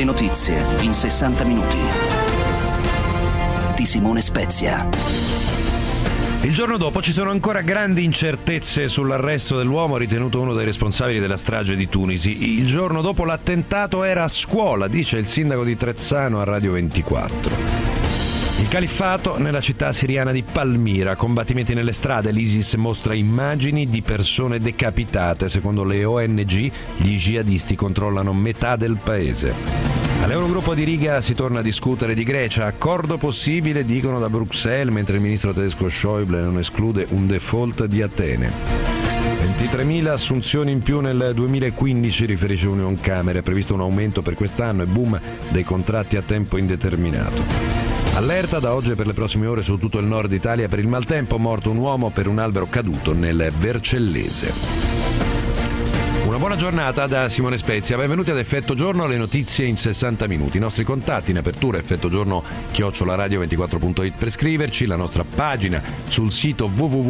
Le notizie in 60 minuti. Di Simone Spezia. Il giorno dopo ci sono ancora grandi incertezze sull'arresto dell'uomo ritenuto uno dei responsabili della strage di Tunisi. Il giorno dopo l'attentato era a scuola, dice il sindaco di Trezzano a Radio 24. Il califfato nella città siriana di Palmira, combattimenti nelle strade, l'ISIS mostra immagini di persone decapitate. Secondo le ONG, gli jihadisti controllano metà del paese. All'Eurogruppo di Riga si torna a discutere di Grecia, accordo possibile, dicono da Bruxelles, mentre il ministro tedesco Schäuble non esclude un default di Atene. 23.000 assunzioni in più nel 2015, riferisce Unioncamere, è previsto un aumento per quest'anno e boom dei contratti a tempo indeterminato. Allerta da oggi e per le prossime ore su tutto il nord Italia per il maltempo, morto un uomo per un albero caduto nel Vercellese. Una buona giornata da Simone Spezia, benvenuti ad Effetto Giorno, le notizie in 60 minuti. I nostri contatti in apertura effettogiorno@radio24.it per scriverci, la nostra pagina sul sito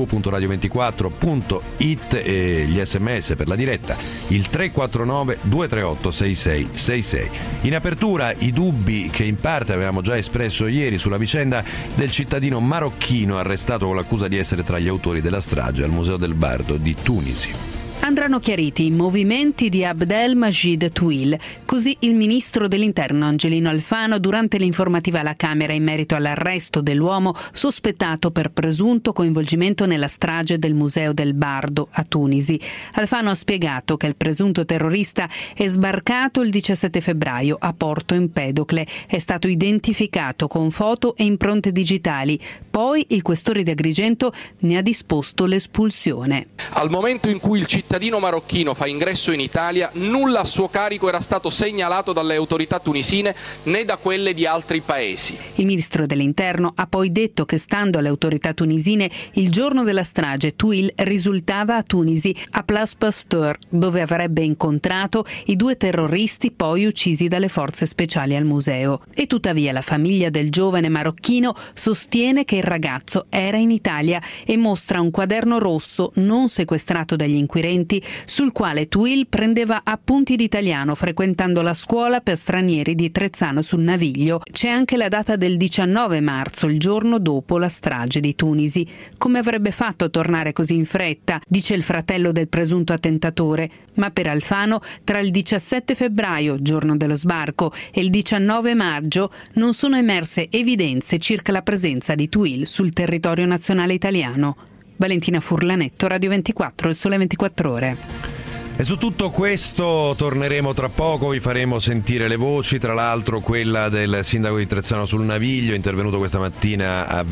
www.radio24.it e gli sms per la diretta, il 349 238 6666. In apertura i dubbi che in parte avevamo già espresso ieri sulla vicenda del cittadino marocchino arrestato con l'accusa di essere tra gli autori della strage al Museo del Bardo di Tunisi. Andranno chiariti i movimenti di Abdelmajid Touil, così il ministro dell'Interno Angelino Alfano durante l'informativa alla Camera in merito all'arresto dell'uomo sospettato per presunto coinvolgimento nella strage del Museo del Bardo a Tunisi. Alfano ha spiegato che il presunto terrorista è sbarcato il 17 febbraio a Porto Empedocle, è stato identificato con foto e impronte digitali, poi il questore di Agrigento ne ha disposto l'espulsione. Al momento in cui il cittadino marocchino fa ingresso in Italia, nulla a suo carico era stato segnalato dalle autorità tunisine né da quelle di altri paesi. Il ministro dell'Interno ha poi detto che, stando alle autorità tunisine, il giorno della strage Touil risultava a Tunisi, a Place Pasteur, dove avrebbe incontrato i due terroristi poi uccisi dalle forze speciali al museo. E tuttavia la famiglia del giovane marocchino sostiene che il ragazzo era in Italia e mostra un quaderno rosso non sequestrato dagli inquirenti sul quale Touil prendeva appunti di italiano frequentando la scuola per stranieri di Trezzano sul Naviglio. C'è anche la data del 19 marzo, il giorno dopo la strage di Tunisi. Come avrebbe fatto a tornare così in fretta, dice il fratello del presunto attentatore, ma per Alfano tra il 17 febbraio, giorno dello sbarco, e il 19 maggio non sono emerse evidenze circa la presenza di Touil sul territorio nazionale italiano. Valentina Furlanetto, Radio 24, Il Sole 24 Ore. E su tutto questo torneremo tra poco, vi faremo sentire le voci, tra l'altro quella del sindaco di Trezzano sul Naviglio, intervenuto questa mattina a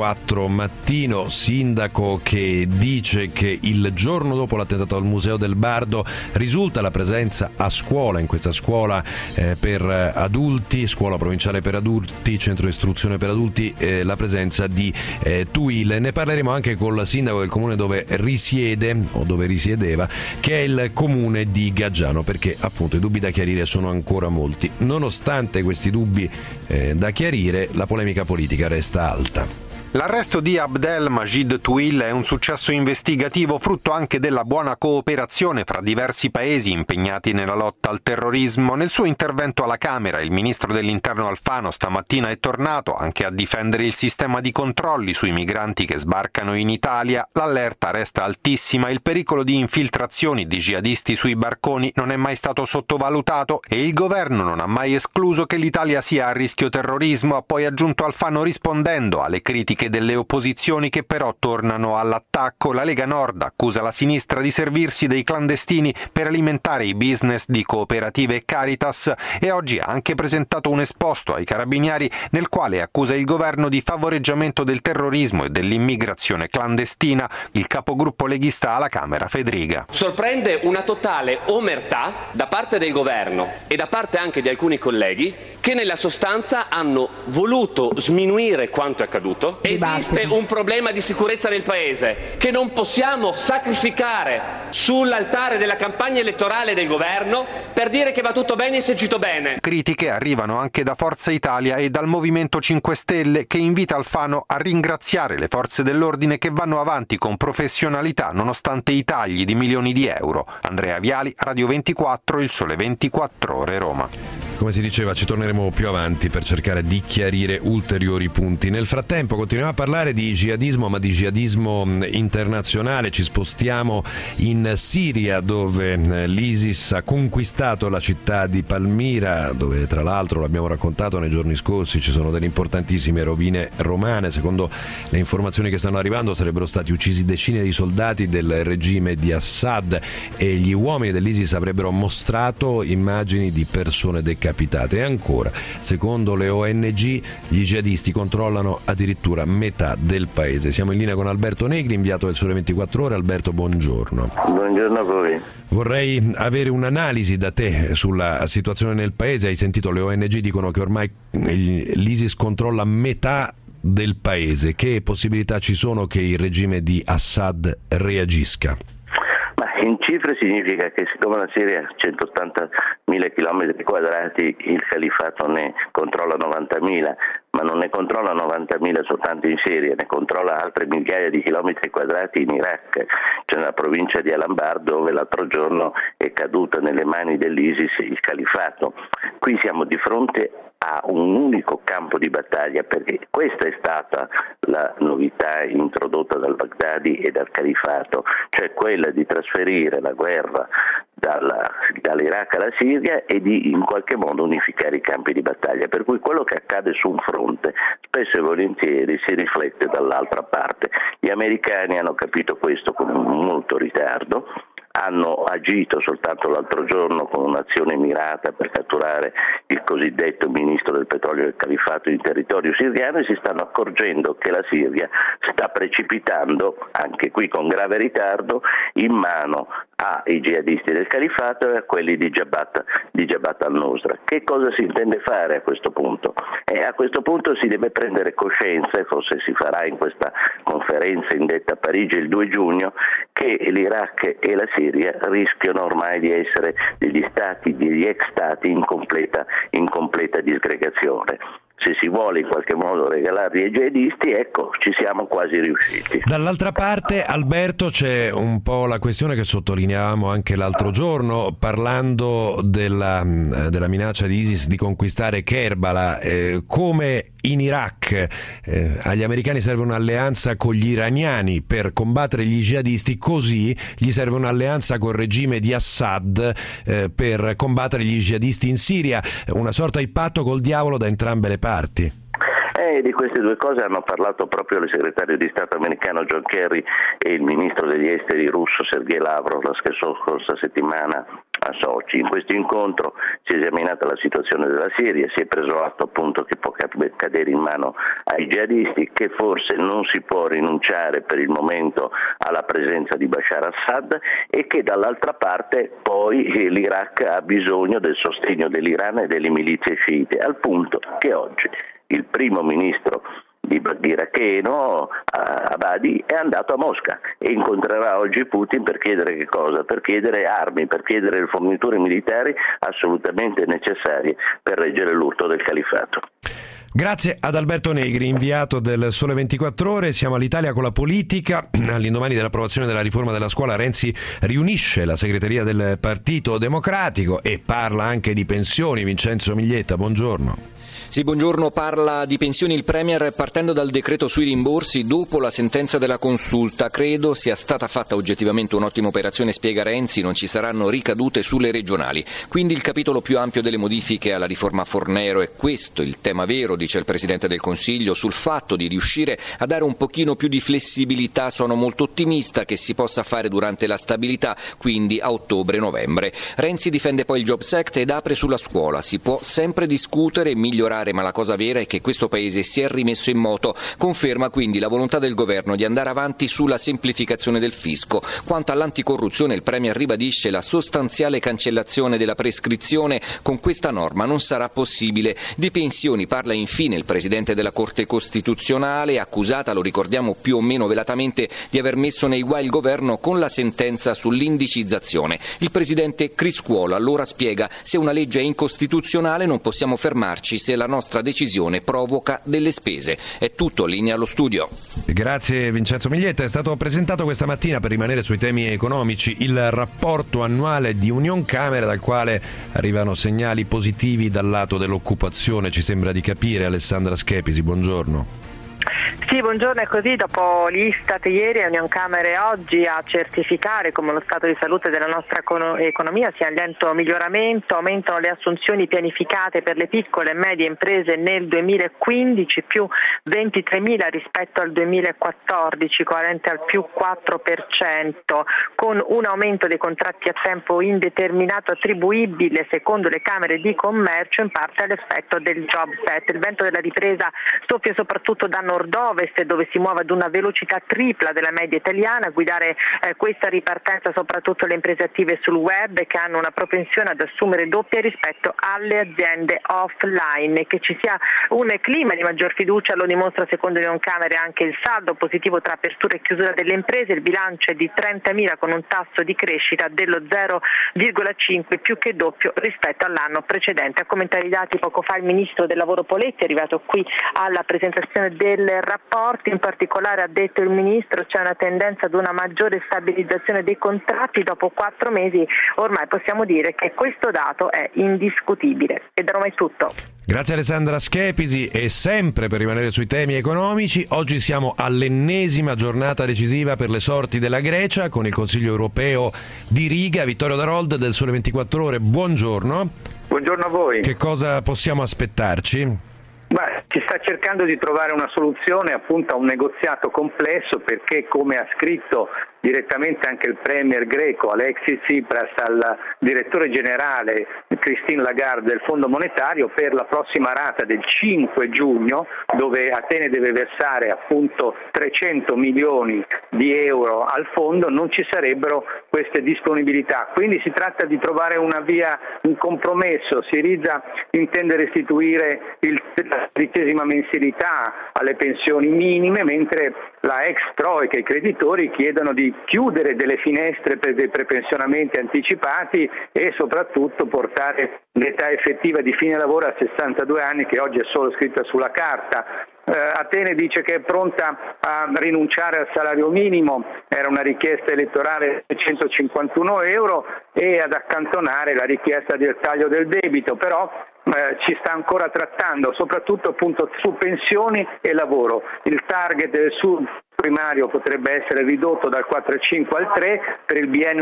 24 mattino, sindaco che dice che il giorno dopo l'attentato al Museo del Bardo risulta la presenza a scuola, in questa scuola per adulti, scuola provinciale per adulti, centro istruzione per adulti, la presenza di Touil. Ne parleremo anche col sindaco del comune dove risiede, o dove risiedeva, che è il comune di Gaggiano, perché appunto i dubbi da chiarire sono ancora molti. Nonostante questi dubbi da chiarire, la polemica politica resta alta. L'arresto di Abdelmajid Touil è un successo investigativo frutto anche della buona cooperazione fra diversi paesi impegnati nella lotta al terrorismo. Nel suo intervento alla Camera, il ministro dell'Interno Alfano stamattina è tornato anche a difendere il sistema di controlli sui migranti che sbarcano in Italia. L'allerta resta altissima, il pericolo di infiltrazioni di jihadisti sui barconi non è mai stato sottovalutato e il governo non ha mai escluso che l'Italia sia a rischio terrorismo, ha poi aggiunto Alfano rispondendo alle critiche delle opposizioni che però tornano all'attacco. La Lega Nord accusa la sinistra di servirsi dei clandestini per alimentare i business di cooperative e Caritas e oggi ha anche presentato un esposto ai carabinieri nel quale accusa il governo di favoreggiamento del terrorismo e dell'immigrazione clandestina. Il capogruppo leghista alla Camera Fedriga. Sorprende una totale omertà da parte del governo e da parte anche di alcuni colleghi che nella sostanza hanno voluto sminuire quanto è accaduto Esiste un problema di sicurezza nel Paese che non possiamo sacrificare sull'altare della campagna elettorale del governo per dire che va tutto bene e si è agito bene. Critiche arrivano anche da Forza Italia e dal Movimento 5 Stelle, che invita Alfano a ringraziare le forze dell'ordine che vanno avanti con professionalità nonostante i tagli di milioni di euro. Andrea Viali, Radio 24, Il Sole 24 Ore, Roma. Come si diceva, ci torneremo più avanti per cercare di chiarire ulteriori punti. Nel frattempo continuiamo a parlare di jihadismo, ma di jihadismo internazionale. Ci spostiamo in Siria, dove l'ISIS ha conquistato la città di Palmira, dove tra l'altro, l'abbiamo raccontato nei giorni scorsi, ci sono delle importantissime rovine romane. Secondo le informazioni che stanno arrivando sarebbero stati uccisi decine di soldati del regime di Assad e gli uomini dell'ISIS avrebbero mostrato immagini di persone decapitate. E ancora, secondo le ONG, gli jihadisti controllano addirittura metà del paese. Siamo in linea con Alberto Negri, inviato del Sole 24 Ore. Alberto, buongiorno. Buongiorno a voi. Vorrei avere un'analisi da te sulla situazione nel paese. Hai sentito, le ONG dicono che ormai l'ISIS controlla metà del paese. Che possibilità ci sono che il regime di Assad reagisca? In cifre significa che siccome la Siria ha 180.000 chilometri quadrati, il califato ne controlla 90.000, ma non ne controlla 90.000 soltanto in Siria, ne controlla altre migliaia di chilometri quadrati in Iraq. C'è nella provincia di Al-Anbar, dove l'altro giorno è caduta nelle mani dell'ISIS il califato. Qui siamo di fronte a un unico campo di battaglia, perché questa è stata la novità introdotta dal Baghdadi e dal califato, cioè quella di trasferire la guerra dall'Iraq alla Siria e di in qualche modo unificare i campi di battaglia, per cui quello che accade su un fronte spesso e volentieri si riflette dall'altra parte. Gli americani hanno capito questo con molto ritardo, hanno agito soltanto l'altro giorno con un'azione mirata per catturare il cosiddetto ministro del petrolio del califato in territorio siriano, e si stanno accorgendo che la Siria sta precipitando, anche qui con grave ritardo, in mano ai jihadisti del califato e a quelli di Jabhat al-Nusra. Che cosa si intende fare a questo punto? A questo punto si deve prendere coscienza, e forse si farà in questa conferenza indetta a Parigi il 2 giugno, che l'Iraq e la Siria rischiano ormai di essere degli ex stati in completa disgregazione. Se si vuole in qualche modo regalarli ai jihadisti, ecco, ci siamo quasi riusciti. Dall'altra parte, Alberto, c'è un po' la questione che sottolineavamo anche l'altro giorno, parlando della minaccia di ISIS di conquistare Kerbala. Come in Iraq agli americani serve un'alleanza con gli iraniani per combattere gli jihadisti, così gli serve un'alleanza col regime di Assad per combattere gli jihadisti in Siria, una sorta di patto col diavolo da entrambe le parti. Di queste due cose hanno parlato proprio il segretario di Stato americano John Kerry e il ministro degli esteri russo Sergei Lavrov la scorsa settimana a Sochi. In questo incontro si è esaminata la situazione della Siria, si è preso atto appunto che può cadere in mano ai jihadisti, che forse non si può rinunciare per il momento alla presenza di Bashar Assad, e che dall'altra parte poi l'Iraq ha bisogno del sostegno dell'Iran e delle milizie sciite, al punto che oggi il primo ministro iracheno Abadi è andato a Mosca e incontrerà oggi Putin per chiedere che cosa? Per chiedere armi, per chiedere le forniture militari assolutamente necessarie per reggere l'urto del califato. Grazie ad Alberto Negri, inviato del Sole 24 Ore. Siamo all'Italia con la politica. All'indomani dell'approvazione della riforma della scuola, Renzi riunisce la segreteria del Partito Democratico e parla anche di pensioni. Vincenzo Miglietta, buongiorno. Sì, buongiorno. Parla di pensioni il Premier partendo dal decreto sui rimborsi dopo la sentenza della Consulta. Credo sia stata fatta oggettivamente un'ottima operazione, spiega Renzi, non ci saranno ricadute sulle regionali. Quindi il capitolo più ampio delle modifiche alla riforma Fornero è questo, il tema vero, dice il Presidente del Consiglio, sul fatto di riuscire a dare un pochino più di flessibilità. Sono molto ottimista che si possa fare durante la stabilità, quindi a ottobre-novembre. Renzi difende poi il Jobs Act ed apre sulla scuola. Si può sempre discutere e migliorare migliorare, ma la cosa vera è che questo Paese si è rimesso in moto. Conferma quindi la volontà del Governo di andare avanti sulla semplificazione del fisco. Quanto all'anticorruzione, il Premier ribadisce la sostanziale cancellazione della prescrizione. Con questa norma non sarà possibile. Di pensioni parla infine il Presidente della Corte Costituzionale, accusata, lo ricordiamo più o meno velatamente, di aver messo nei guai il Governo con la sentenza sull'indicizzazione. Il Presidente Criscuolo allora spiega: se una legge è incostituzionale non possiamo fermarci se la nostra decisione provoca delle spese. È tutto, linea allo studio. Grazie Vincenzo Miglietta. È stato presentato questa mattina, per rimanere sui temi economici, il rapporto annuale di Unioncamere, dal quale arrivano segnali positivi dal lato dell'occupazione, ci sembra di capire. Alessandra Schepisi, buongiorno. Sì, buongiorno, è così. Dopo l'Istat ieri, Unioncamere oggi a certificare come lo stato di salute della nostra economia sia in lento miglioramento. Aumentano le assunzioni pianificate per le piccole e medie imprese nel 2015, più 23.000 rispetto al 2014, coerente al più 4%, con un aumento dei contratti a tempo indeterminato attribuibile, secondo le Camere di Commercio, in parte all'effetto del Jobs Act. Il vento della ripresa soffia soprattutto da nord-ovest, dove si muove ad una velocità tripla della media italiana. A guidare questa ripartenza soprattutto le imprese attive sul web, che hanno una propensione ad assumere doppia rispetto alle aziende offline. Che ci sia un clima di maggior fiducia lo dimostra, secondo Unioncamere, anche il saldo positivo tra apertura e chiusura delle imprese. Il bilancio è di 30.000 con un tasso di crescita dello 0,5, più che doppio rispetto all'anno precedente. A commentare i dati poco fa il Ministro del Lavoro Poletti, è arrivato qui alla presentazione del rapporto. In particolare, ha detto il Ministro, c'è una tendenza ad una maggiore stabilizzazione dei contratti. Dopo 4 mesi ormai possiamo dire che questo dato è indiscutibile. E da Roma è tutto. Grazie Alessandra Schepisi. E sempre per rimanere sui temi economici, oggi siamo all'ennesima giornata decisiva per le sorti della Grecia con il Consiglio europeo di Riga. Vittorio Darold del Sole 24 Ore, buongiorno. Buongiorno a voi. Che cosa possiamo aspettarci? Beh, si sta cercando di trovare una soluzione appunto a un negoziato complesso, perché, come ha scritto direttamente anche il premier greco Alexis Tsipras al direttore generale Christine Lagarde del Fondo Monetario, per la prossima rata del 5 giugno, dove Atene deve versare appunto 300 milioni di euro al fondo, non ci sarebbero queste disponibilità. Quindi si tratta di trovare una via, un compromesso. Syriza intende restituire la 13ª mensilità alle pensioni minime, mentre la ex Troika e i creditori chiedono di chiudere delle finestre per dei prepensionamenti anticipati e soprattutto portare l'età effettiva di fine lavoro a 62 anni, che oggi è solo scritta sulla carta. Atene dice che è pronta a rinunciare al salario minimo, era una richiesta elettorale di 151 euro, e ad accantonare la richiesta del taglio del debito, però ci sta ancora trattando, soprattutto appunto su pensioni e lavoro. Il target del Sud primario potrebbe essere ridotto dal 4,5 al 3 per il biennio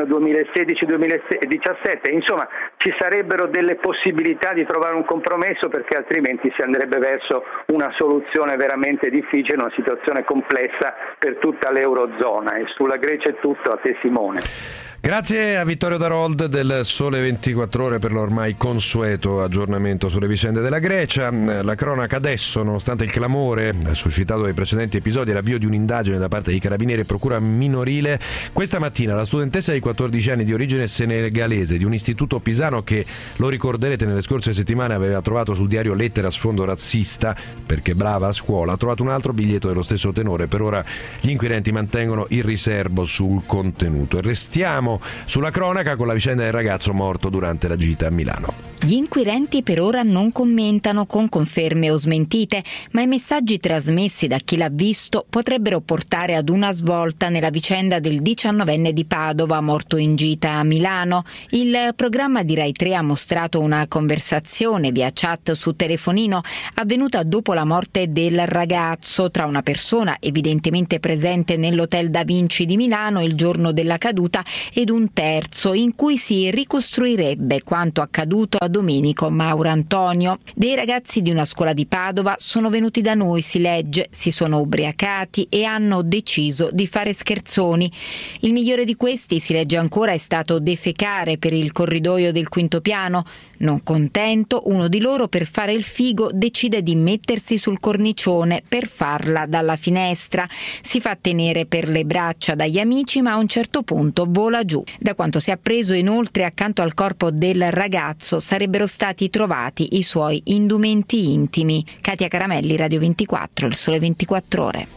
2016-2017. Insomma, ci sarebbero delle possibilità di trovare un compromesso, perché altrimenti si andrebbe verso una soluzione veramente difficile, una situazione complessa per tutta l'Eurozona. E sulla Grecia è tutto, a te Simone. Grazie a Vittorio Darold del Sole 24 Ore per l'ormai consueto aggiornamento sulle vicende della Grecia. La cronaca adesso, nonostante il clamore suscitato dai precedenti episodi e l'avvio di un'indagine da parte di Carabinieri e Procura minorile, questa mattina la studentessa di 14 anni di origine senegalese di un istituto pisano, che, lo ricorderete, nelle scorse settimane aveva trovato sul diario lettere a sfondo razzista perché brava a scuola, ha trovato un altro biglietto dello stesso tenore. Per ora gli inquirenti mantengono il riserbo sul contenuto. E restiamo sulla cronaca con la vicenda del ragazzo morto durante la gita a Milano. Gli inquirenti per ora non commentano con conferme o smentite, ma i messaggi trasmessi da chi l'ha visto potrebbero portare ad una svolta nella vicenda del 19enne di Padova morto in gita a Milano. Il programma di Rai 3 ha mostrato una conversazione via chat su telefonino avvenuta dopo la morte del ragazzo tra una persona evidentemente presente nell'hotel Da Vinci di Milano il giorno della caduta ed un terzo, in cui si ricostruirebbe quanto accaduto ad Domenico Maurantonio. Dei ragazzi di una scuola di Padova sono venuti da noi, si legge, si sono ubriacati e hanno deciso di fare scherzoni. Il migliore di questi, si legge ancora, è stato defecare per il corridoio del quinto piano. Non contento, uno di loro, per fare il figo, decide di mettersi sul cornicione per farla dalla finestra. Si fa tenere per le braccia dagli amici, ma a un certo punto vola giù. Da quanto si è appreso, inoltre, accanto al corpo del ragazzo sarebbero stati trovati i suoi indumenti intimi. Katia Caramelli, Radio 24, Il Sole 24 Ore.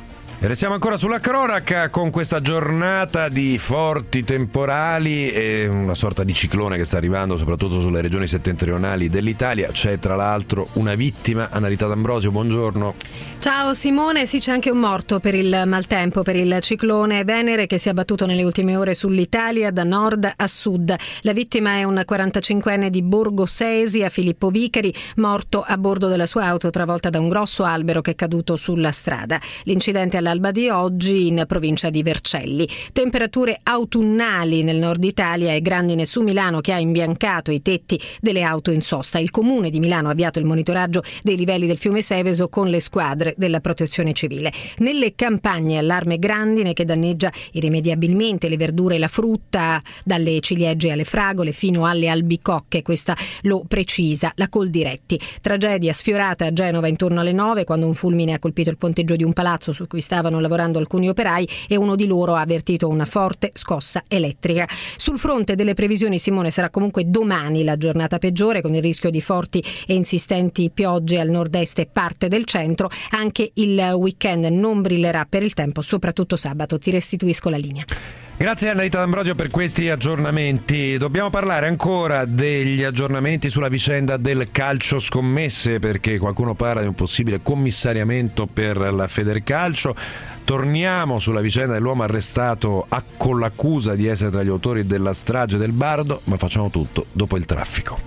E restiamo ancora sulla cronaca con questa giornata di forti temporali e una sorta di ciclone che sta arrivando soprattutto sulle regioni settentrionali dell'Italia. C'è tra l'altro una vittima. Annalita D'Ambrosio, buongiorno. Ciao Simone, sì, c'è anche un morto per il maltempo, per il ciclone Venere che si è abbattuto nelle ultime ore sull'Italia da nord a sud. La vittima è un 45enne di Borgo Sesia, Filippo Vicari, morto a bordo della sua auto travolta da un grosso albero che è caduto sulla strada. L'incidente all'alba di oggi in provincia di Vercelli. Temperature autunnali nel nord Italia e grandine su Milano che ha imbiancato i tetti delle auto in sosta. Il comune di Milano ha avviato il monitoraggio dei livelli del fiume Seveso con le squadre della protezione civile. Nelle campagne allarme grandine che danneggia irrimediabilmente le verdure e la frutta, dalle ciliegie alle fragole fino alle albicocche, questa lo precisa la Coldiretti. Tragedia sfiorata a Genova intorno alle 9 quando un fulmine ha colpito il ponteggio di un palazzo su cui stavano lavorando alcuni operai e uno di loro ha avvertito una forte scossa elettrica. Sul fronte delle previsioni, Simone, sarà comunque domani la giornata peggiore, con il rischio di forti e insistenti piogge al nord-est e parte del centro. Anche il weekend non brillerà per il tempo, soprattutto sabato. Ti restituisco la linea. Grazie Annalita D'Ambrosio per questi aggiornamenti. Dobbiamo parlare ancora degli aggiornamenti sulla vicenda del calcio scommesse, perché qualcuno parla di un possibile commissariamento per la Federcalcio. Torniamo sulla vicenda dell'uomo arrestato con l'accusa di essere tra gli autori della strage del Bardo, ma facciamo tutto dopo il traffico.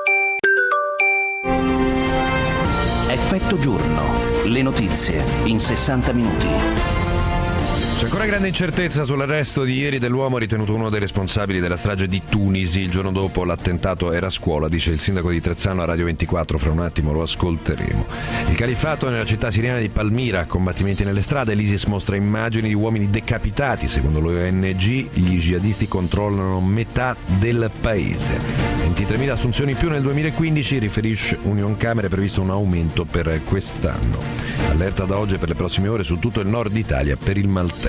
Effetto giorno. Le notizie in 60 minuti. C'è ancora grande incertezza sull'arresto di ieri dell'uomo ritenuto uno dei responsabili della strage di Tunisi. Il giorno dopo l'attentato era a scuola, dice il sindaco di Trezzano a Radio 24, fra un attimo lo ascolteremo. Il califfato nella città siriana di Palmira, combattimenti nelle strade, l'ISIS mostra immagini di uomini decapitati. Secondo l'ONG gli jihadisti controllano metà del paese. 23.000 assunzioni in più nel 2015, riferisce Unioncamere, è previsto un aumento per quest'anno. Allerta da oggi per le prossime ore su tutto il nord Italia per il maltempo.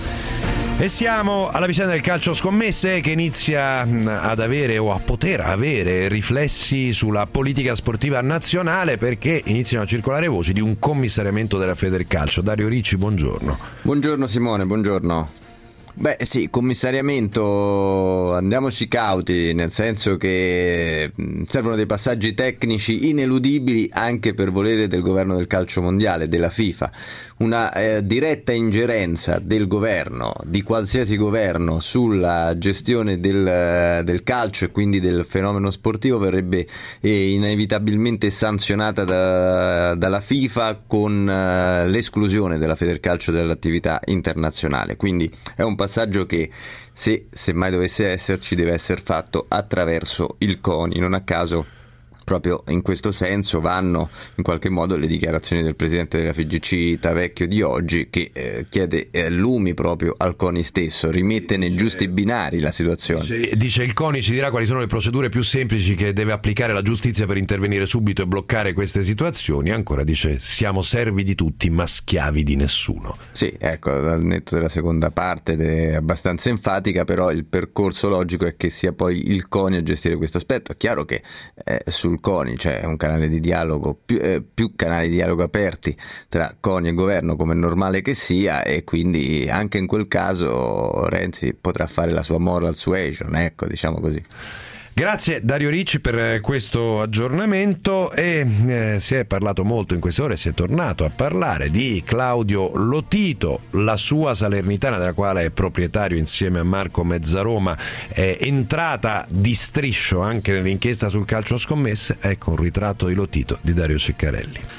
E siamo alla vicenda del calcio scommesse che inizia ad avere o a poter avere riflessi sulla politica sportiva nazionale, perché iniziano a circolare voci di un commissariamento della Federcalcio. Dario Ricci, buongiorno. Buongiorno Simone, buongiorno. Beh sì, commissariamento, andiamoci cauti, nel senso che servono dei passaggi tecnici ineludibili anche per volere del governo del calcio mondiale, della FIFA. Una diretta ingerenza del governo, di qualsiasi governo, sulla gestione del calcio e quindi del fenomeno sportivo verrebbe inevitabilmente sanzionata dalla FIFA con l'esclusione della Federcalcio dall'attività internazionale. Quindi è un passaggio che, se mai dovesse esserci, deve essere fatto attraverso il CONI. Non a caso proprio in questo senso vanno in qualche modo le dichiarazioni del presidente della FIGC Tavecchio di oggi, che chiede lumi proprio al CONI stesso, rimette nei giusti binari la situazione. Dice il CONI ci dirà quali sono le procedure più semplici che deve applicare la giustizia per intervenire subito e bloccare queste situazioni. Ancora dice siamo servi di tutti ma schiavi di nessuno. Sì, ecco, al netto della seconda parte è abbastanza enfatica, però il percorso logico è che sia poi il CONI a gestire questo aspetto. È chiaro che sul CONI c'è un canale di dialogo, più canali di dialogo aperti tra CONI e governo, come è normale che sia, e quindi anche in quel caso Renzi potrà fare la sua moral suasion, ecco, diciamo così. Grazie Dario Ricci per questo aggiornamento. E si è parlato molto in queste ore, si è tornato a parlare di Claudio Lotito, la sua Salernitana della quale è proprietario insieme a Marco Mezzaroma, è entrata di striscio anche nell'inchiesta sul calcio scommesse. Ecco un ritratto di Lotito di Dario Ceccarelli.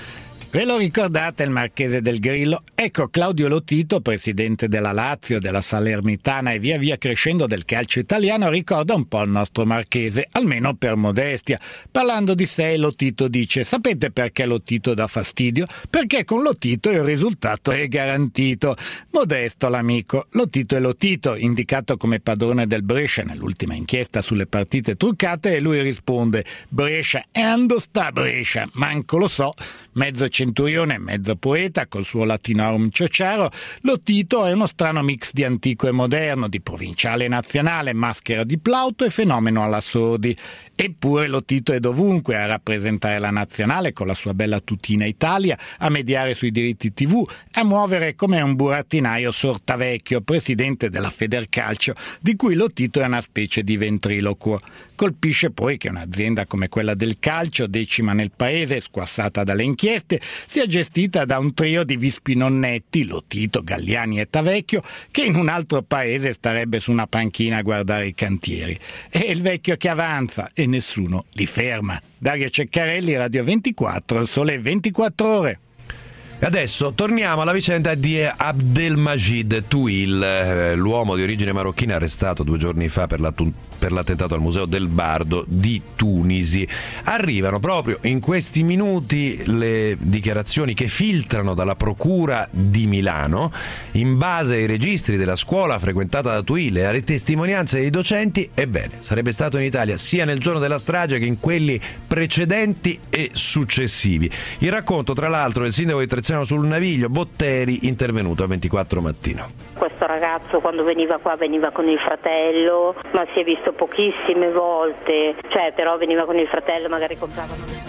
Ve lo ricordate il Marchese del Grillo? Ecco, Claudio Lotito, presidente della Lazio, della Salernitana e via via crescendo del calcio italiano, ricorda un po' il nostro Marchese, almeno per modestia. Parlando di sé, Lotito dice: sapete perché Lotito dà fastidio? Perché con Lotito il risultato è garantito. Modesto l'amico. Lotito è Lotito, indicato come padrone del Brescia nell'ultima inchiesta sulle partite truccate, e lui risponde: Brescia, e ando sta Brescia? Manco lo so. Mezzo centurione, mezzo poeta, col suo latinorum ciociaro, Lotito è uno strano mix di antico e moderno, di provinciale e nazionale, maschera di plauto e fenomeno alla sordi. Eppure Lotito è dovunque, a rappresentare la nazionale con la sua bella tutina Italia, a mediare sui diritti TV, a muovere come un burattinaio Sortavecchio, presidente della Federcalcio, di cui Lotito è una specie di ventriloquo. Colpisce poi che un'azienda come quella del calcio, decima nel paese, squassata dalle inchieste, sia gestita da un trio di vispi nonnetti, Lotito, Galliani e Tavecchio, che in un altro paese starebbe su una panchina a guardare i cantieri. È il vecchio che avanza e nessuno li ferma. Dario Ceccarelli, Radio 24, Sole 24 Ore. Adesso torniamo alla vicenda di Abdelmajid Touil, l'uomo di origine marocchina arrestato 2 giorni fa per l'attentato al Museo del Bardo di Tunisi. Arrivano proprio in questi minuti le dichiarazioni che filtrano dalla Procura di Milano. In base ai registri della scuola frequentata da Touil e alle testimonianze dei docenti, ebbene, sarebbe stato in Italia sia nel giorno della strage che in quelli precedenti e successivi. Il racconto, tra l'altro, del sindaco di Trezzano sul Naviglio, Botteri, intervenuto a 24 Mattino. Questo ragazzo quando veniva qua veniva con il fratello, ma si è visto pochissime volte, però veniva con il fratello, magari compravano.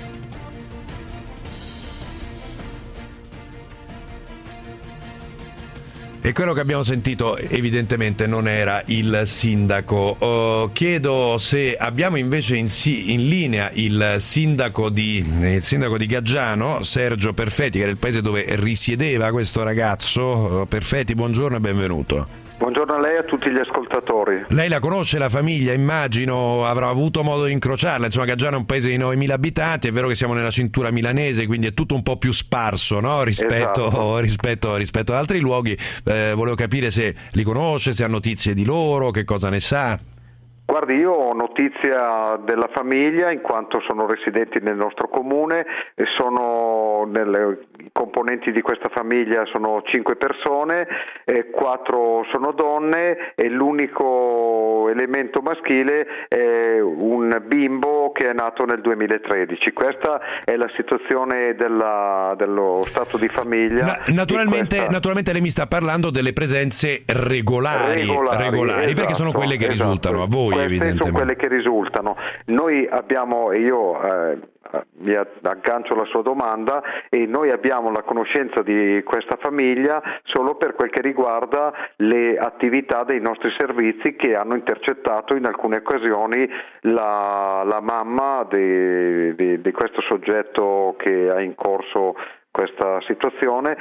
E quello che abbiamo sentito evidentemente non era il sindaco. Chiedo se abbiamo invece in linea il sindaco di Gaggiano, Sergio Perfetti, che era il paese dove risiedeva questo ragazzo. Perfetti, buongiorno e benvenuto. Buongiorno a lei e a tutti gli ascoltatori. Lei la conosce la famiglia, immagino, avrà avuto modo di incrociarla. Insomma, Gaggiano è un paese di 9.000 abitanti, è vero che siamo nella cintura milanese, quindi è tutto un po' più sparso, no? rispetto ad altri luoghi. Volevo capire se li conosce, se ha notizie di loro, che cosa ne sa. Guardi, io ho notizia della famiglia in quanto sono residenti nel nostro comune e i componenti di questa famiglia sono 5 persone, 4 sono donne e l'unico elemento maschile è un bimbo che è nato nel 2013. Questa è la situazione dello stato di famiglia. Naturalmente lei mi sta parlando delle presenze regolari esatto, perché sono quelle che risultano a voi. Queste sono quelle che risultano. Noi abbiamo, mi aggancio alla sua domanda, e noi abbiamo la conoscenza di questa famiglia solo per quel che riguarda le attività dei nostri servizi, che hanno intercettato in alcune occasioni la mamma di questo soggetto che ha in corso questa situazione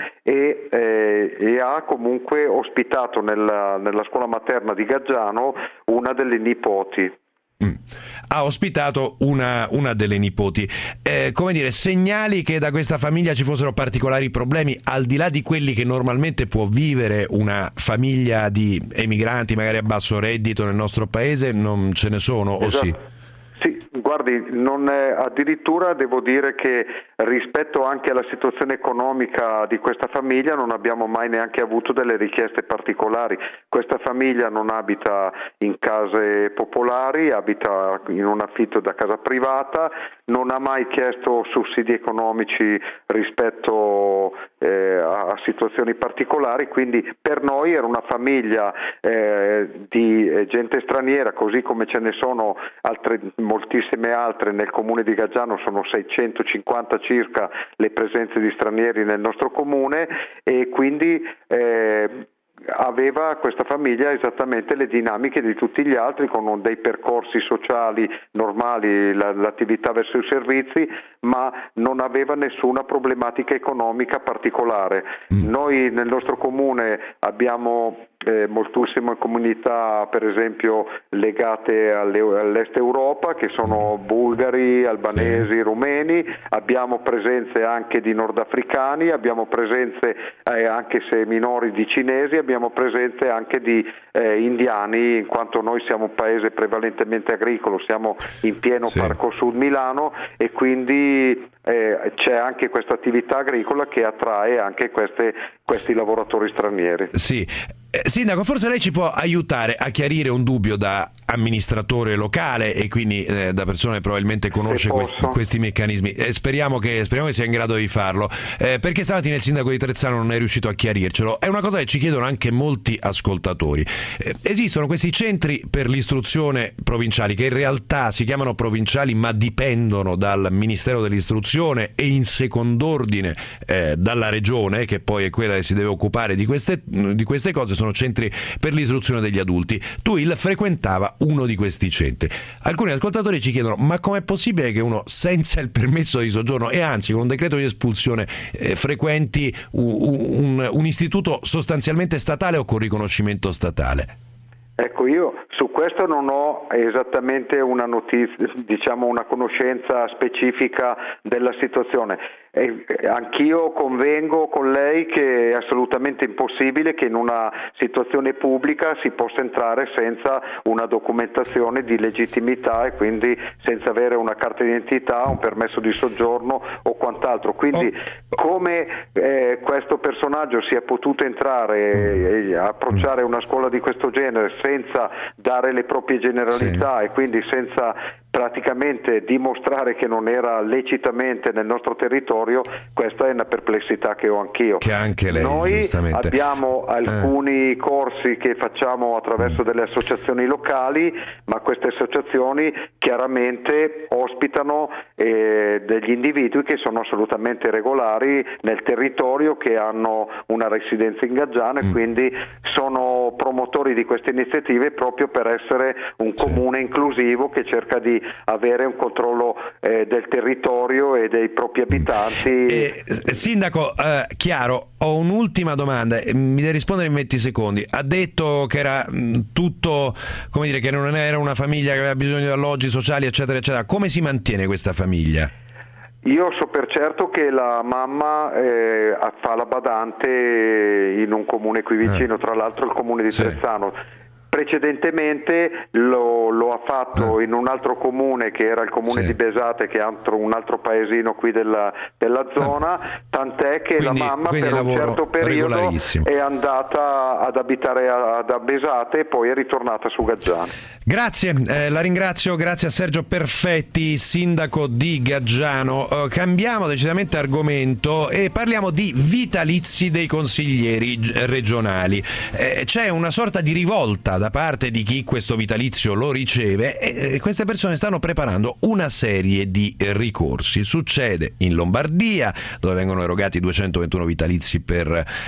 e ha comunque ospitato nella scuola materna di Gaggiano una delle nipoti. Ha ospitato una delle nipoti. Segnali che da questa famiglia ci fossero particolari problemi, al di là di quelli che normalmente può vivere una famiglia di emigranti magari a basso reddito nel nostro paese, non ce ne sono, o sì? Sì, guardi, addirittura devo dire che rispetto anche alla situazione economica di questa famiglia non abbiamo mai neanche avuto delle richieste particolari. Questa famiglia non abita in case popolari, abita in un affitto da casa privata, non ha mai chiesto sussidi economici rispetto a situazioni particolari, quindi per noi era una famiglia di gente straniera, così come ce ne sono moltissime altre nel comune di Gaggiano. Sono 650 circa le presenze di stranieri nel nostro comune, e quindi aveva questa famiglia esattamente le dinamiche di tutti gli altri, con dei percorsi sociali normali, l'attività verso i servizi, ma non aveva nessuna problematica economica particolare. Noi nel nostro comune abbiamo moltissime comunità per esempio legate all'est Europa, che sono bulgari, albanesi, rumeni, abbiamo presenze anche di nordafricani, abbiamo presenze anche se minori di cinesi, abbiamo presenze anche di indiani, in quanto noi siamo un paese prevalentemente agricolo, siamo in pieno Parco Sud Milano, e quindi c'è anche questa attività agricola che attrae anche questi lavoratori stranieri. Sì. Sindaco, forse lei ci può aiutare a chiarire un dubbio da amministratore locale e quindi da persona che probabilmente conosce questi meccanismi. Speriamo che sia in grado di farlo, perché stamattina il sindaco di Trezzano non è riuscito a chiarircelo. È una cosa che ci chiedono anche molti ascoltatori. Esistono questi centri per l'istruzione provinciali, che in realtà si chiamano provinciali ma dipendono dal Ministero dell'Istruzione e in second'ordine dalla Regione, che poi è quella che si deve occupare di queste cose. Sono centri per l'istruzione degli adulti. TUIL frequentava uno di questi centri. Alcuni ascoltatori ci chiedono: ma com'è possibile che uno senza il permesso di soggiorno e anzi con un decreto di espulsione frequenti un istituto sostanzialmente statale o con riconoscimento statale? Ecco, io su questo non ho esattamente una notizia, diciamo una conoscenza specifica della situazione. Anch'io convengo con lei che è assolutamente impossibile che in una situazione pubblica si possa entrare senza una documentazione di legittimità e quindi senza avere una carta d'identità, un permesso di soggiorno o quant'altro. Quindi come questo personaggio sia potuto entrare e approcciare una scuola di questo genere senza dare le proprie generalità e quindi senza praticamente dimostrare che non era lecitamente nel nostro territorio, questa è una perplessità che ho anch'io. Che anche lei, noi abbiamo alcuni corsi che facciamo attraverso delle associazioni locali, ma queste associazioni chiaramente ospitano degli individui che sono assolutamente regolari nel territorio, che hanno una residenza in Gaggiano e quindi sono promotori di queste iniziative proprio per essere un comune inclusivo che cerca di avere un controllo del territorio e dei propri abitanti. Sindaco, chiaro, ho un'ultima domanda, mi deve rispondere in 20 secondi. Ha detto che era tutto, come dire, che non era una famiglia che aveva bisogno di alloggi sociali, eccetera, eccetera. Come si mantiene questa famiglia? Io so per certo che la mamma fa la badante in un comune qui vicino, tra l'altro il comune di Trezzano. Precedentemente lo ha fatto in un altro comune, che era il comune di Besate, che è un altro paesino qui della zona, tant'è che la mamma per un certo periodo è andata ad abitare a Besate e poi è ritornata su Gaggiano. Grazie, la ringrazio, grazie a Sergio Perfetti, sindaco di Gaggiano. Cambiamo decisamente argomento e parliamo di vitalizi dei consiglieri regionali. C'è una sorta di rivolta da parte di chi questo vitalizio lo riceve e queste persone stanno preparando una serie di ricorsi. Succede in Lombardia, dove vengono erogati 221 vitalizi per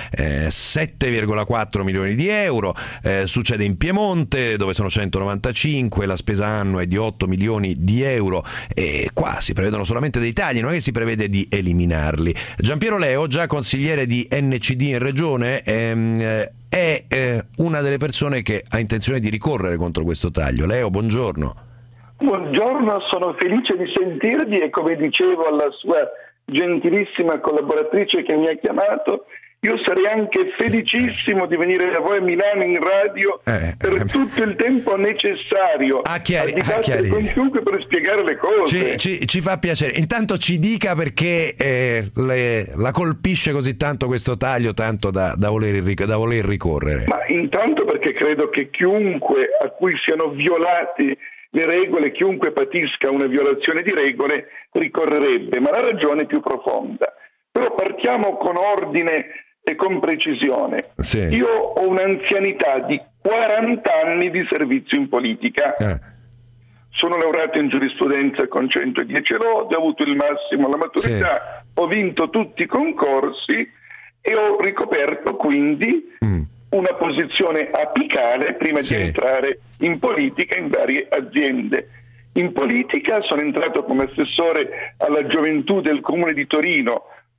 7,4 milioni di euro, succede in Piemonte, dove sono 195, la spesa annua è di 8 milioni di euro e qua si prevedono solamente dei tagli, non è che si prevede di eliminarli. Giampiero Leo, già consigliere di NCD in regione, è una delle persone che ha intenzione di ricorrere contro questo taglio. Leo, buongiorno. Buongiorno, sono felice di sentirvi e, come dicevo alla sua gentilissima collaboratrice che mi ha chiamato, io sarei anche felicissimo di venire da voi a Milano in radio per tutto il tempo necessario a dibattere con chiunque per spiegare le cose. Ci fa piacere. Intanto ci dica perché la colpisce così tanto questo taglio, tanto da voler ricorrere. Ma intanto perché credo che chiunque a cui siano violati le regole, chiunque patisca una violazione di regole, ricorrerebbe, ma la ragione è più profonda. Però partiamo con ordine e con precisione. Io ho un'anzianità di 40 anni di servizio in politica. Sono laureato in giurisprudenza con 110 lode, ho avuto il massimo alla maturità, ho vinto tutti i concorsi e ho ricoperto quindi una posizione apicale prima di entrare in politica in varie aziende. In politica sono entrato come assessore alla gioventù del Comune di Torino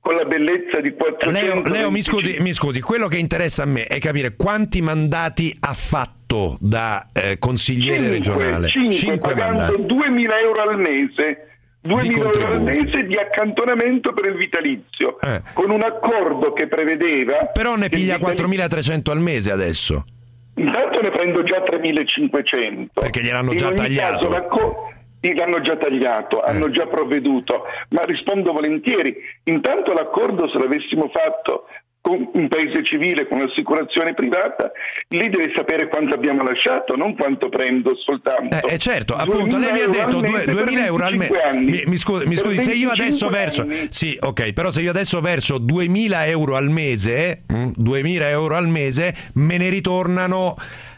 con la bellezza di 400. Leo, mi scusi, quello che interessa a me è capire quanti mandati ha fatto da consigliere regionale. 5 pagando mandati. 2.000 euro al mese. 2.000 euro al mese di accantonamento per il vitalizio, con un accordo che prevedeva... Però ne piglia 4.300 al mese adesso. Intanto ne prendo già 3.500. Perché gliel'hanno già tagliato. L'hanno già tagliato, hanno già provveduto, ma rispondo volentieri. Intanto l'accordo, se l'avessimo fatto con un paese civile, con un'assicurazione privata, lì deve sapere quanto abbiamo lasciato, non quanto prendo soltanto. Certo, appunto, lei mi ha detto 2.000 euro al mese. Mi scusi, se io adesso verso... Sì, ok, però se io adesso verso 2.000 euro al mese, 2.000 euro al mese, me ne ritornano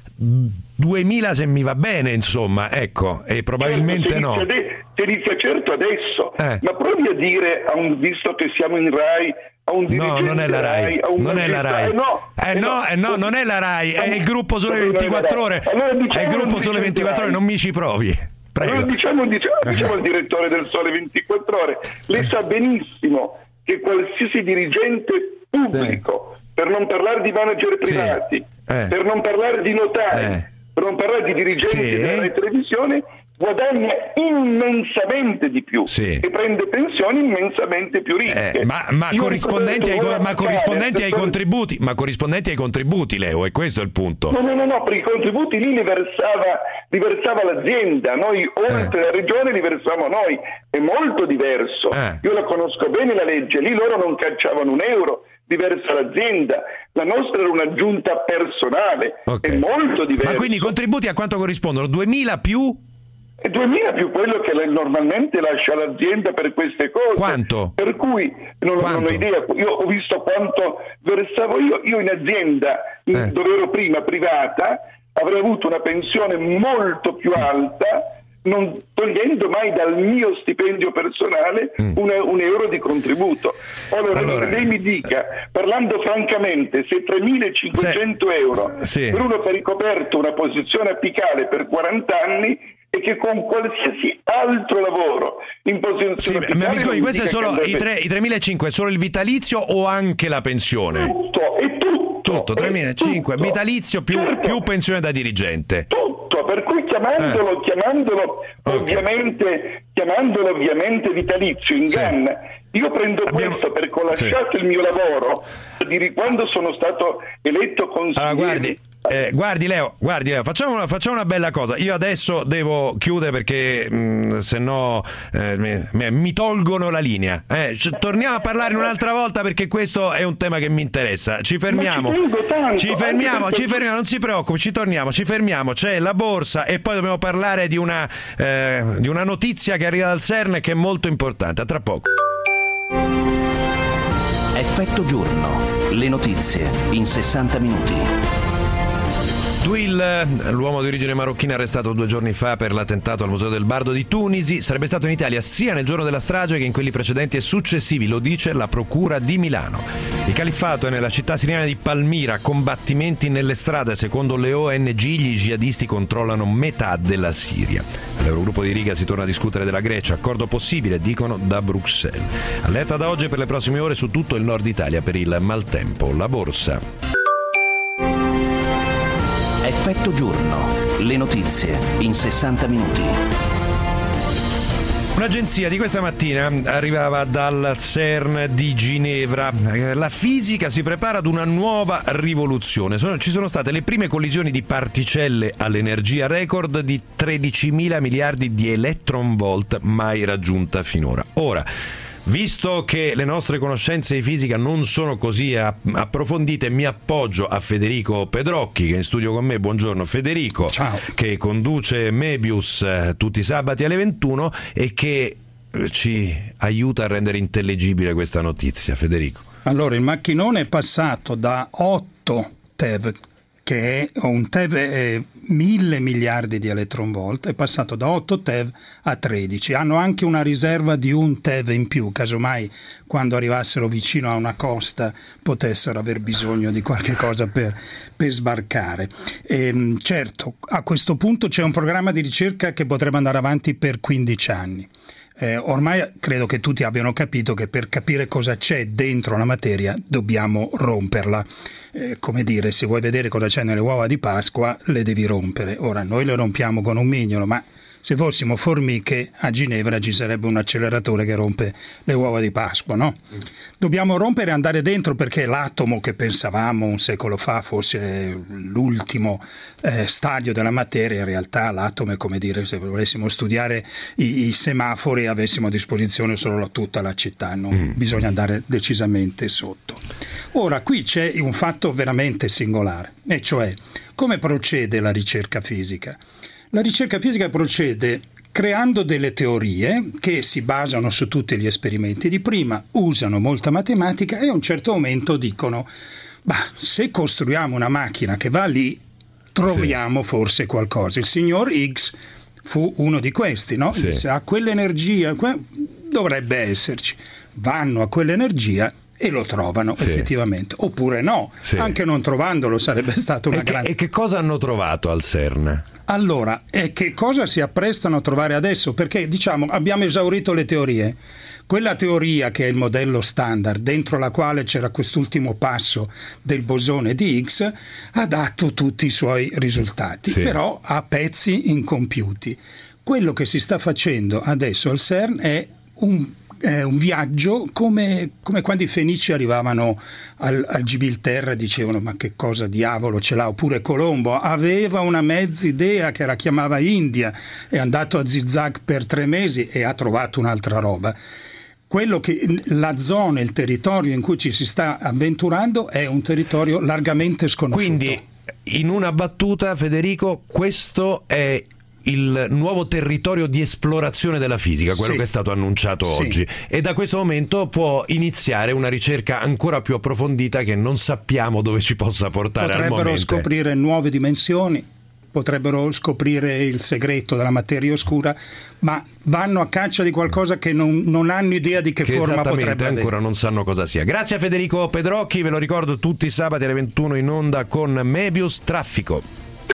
2.000 se mi va bene, insomma, ecco, e probabilmente certo, se inizia certo adesso, ma provi a dire, visto che siamo in Rai, a un dirigente non è la Rai, non è la Rai. Non è la Rai, è il gruppo Sole 24 Ore. Allora è il gruppo Sole 24 Ore, non mi ci provi. Prego. Allora diciamo al direttore del Sole 24 Ore, lei sa benissimo che qualsiasi dirigente pubblico, per non parlare di manager privati, per non parlare di notari, per non parlare di dirigenti della televisione, guadagna immensamente di più e prende pensioni immensamente più ricche. Ma corrispondenti ai contributi, Leo, e questo è il punto. No, per i contributi lì li versava l'azienda, noi oltre la regione li versavamo noi, è molto diverso. Io la conosco bene la legge, lì loro non cacciavano un euro, diversa l'azienda, la nostra era un'aggiunta personale, è molto diverso. Ma quindi i contributi a quanto corrispondono? 2.000 più? 2.000 più quello che normalmente lascia l'azienda per queste cose. Quanto? Per cui non ho idea. Io ho visto quanto versavo io in azienda dove ero prima privata, avrei avuto una pensione molto più alta, non togliendo mai dal mio stipendio personale un euro di contributo. Allora lei mi dica, parlando francamente, se 3.500 euro per uno che ha ricoperto una posizione apicale per 40 anni e che con qualsiasi altro lavoro in posizione apicale... Mi scusi, questo è solo i 3.500, è solo il vitalizio o anche la pensione? Tutto, 3.500, vitalizio più pensione da dirigente. Tutto, per cui chiamandolo ovviamente vitalizio, inganna. Io prendo questo perché ho lasciato il mio lavoro quando sono stato eletto consigliere. Guardi Leo, facciamo una bella cosa. Io adesso devo chiudere perché se no mi tolgono la linea. Torniamo a parlare un'altra volta perché questo è un tema che mi interessa. Ci fermiamo, non si preoccupi, ci fermiamo. C'è la borsa e poi dobbiamo parlare di una notizia che arriva dal CERN che è molto importante. A tra poco. Effetto giorno. Le notizie in 60 minuti. Twill, l'uomo di origine marocchina arrestato 2 giorni fa per l'attentato al Museo del Bardo di Tunisi, sarebbe stato in Italia sia nel giorno della strage che in quelli precedenti e successivi, lo dice la procura di Milano. Il califfato è nella città siriana di Palmira, combattimenti nelle strade, secondo le ONG gli jihadisti controllano metà della Siria. All'Eurogruppo di Riga si torna a discutere della Grecia, accordo possibile, dicono da Bruxelles. Allerta da oggi per le prossime ore su tutto il nord Italia per il maltempo. La borsa. Effetto giorno. Le notizie in 60 minuti. Un'agenzia di questa mattina arrivava dal CERN di Ginevra. La fisica si prepara ad una nuova rivoluzione. Ci sono state le prime collisioni di particelle all'energia record di 13.000 miliardi di electronvolt mai raggiunta finora. Ora, visto che le nostre conoscenze di fisica non sono così approfondite, mi appoggio a Federico Pedrocchi che è in studio con me. Buongiorno Federico. Ciao. Che conduce Mebius tutti i sabati alle 21 e che ci aiuta a rendere intellegibile questa notizia. Federico. Allora, il macchinone è passato da 8 TeV, che è un TeV è 1.000 miliardi di electronvolt, è passato da 8 TeV a 13. Hanno anche una riserva di 1 TeV in più, casomai quando arrivassero vicino a una costa potessero aver bisogno di qualche cosa per sbarcare. Certo, a questo punto c'è un programma di ricerca che potrebbe andare avanti per 15 anni. Ormai credo che tutti abbiano capito che per capire cosa c'è dentro la materia dobbiamo romperla. Come dire, se vuoi vedere cosa c'è nelle uova di Pasqua le devi rompere. Ora noi le rompiamo con un mignolo, ma se fossimo formiche a Ginevra ci sarebbe un acceleratore che rompe le uova di Pasqua, no? Dobbiamo rompere e andare dentro, perché l'atomo, che pensavamo un secolo fa fosse l'ultimo stadio della materia, in realtà l'atomo è come dire se volessimo studiare i semafori e avessimo a disposizione solo tutta la città, bisogna andare decisamente sotto. Ora qui c'è un fatto veramente singolare, e cioè come procede la ricerca fisica. La ricerca fisica procede creando delle teorie che si basano su tutti gli esperimenti di prima, usano molta matematica e a un certo momento dicono: se costruiamo una macchina che va lì, troviamo forse qualcosa. Il signor Higgs fu uno di questi, no? Disse, a quell'energia dovrebbe esserci. Vanno a quell'energia e lo trovano effettivamente, oppure no, anche non trovandolo sarebbe stato una grande... E che cosa hanno trovato al CERN? Allora, che cosa si apprestano a trovare adesso? Perché diciamo abbiamo esaurito le teorie. Quella teoria che è il modello standard, dentro la quale c'era quest'ultimo passo del bosone di Higgs, ha dato tutti i suoi risultati, però a pezzi incompiuti. Quello che si sta facendo adesso al CERN è un viaggio come quando i Fenici arrivavano al Gibilterra e dicevano: ma che cosa diavolo ce l'ha? Oppure Colombo aveva una mezza idea che la chiamava India, è andato a zigzag per 3 mesi e ha trovato un'altra roba. Quello che la zona, il territorio in cui ci si sta avventurando è un territorio largamente sconosciuto. Quindi, in una battuta, Federico, questo è il nuovo territorio di esplorazione della fisica, quello che è stato annunciato oggi, e da questo momento può iniziare una ricerca ancora più approfondita che non sappiamo dove ci possa portare al momento. Potrebbero scoprire nuove dimensioni, potrebbero scoprire il segreto della materia oscura, ma vanno a caccia di qualcosa che non hanno idea di che forma potrebbe avere. Ancora non sanno cosa sia. Grazie a Federico Pedrocchi, ve lo ricordo tutti i sabati alle 21 in onda con Mebius Traffico.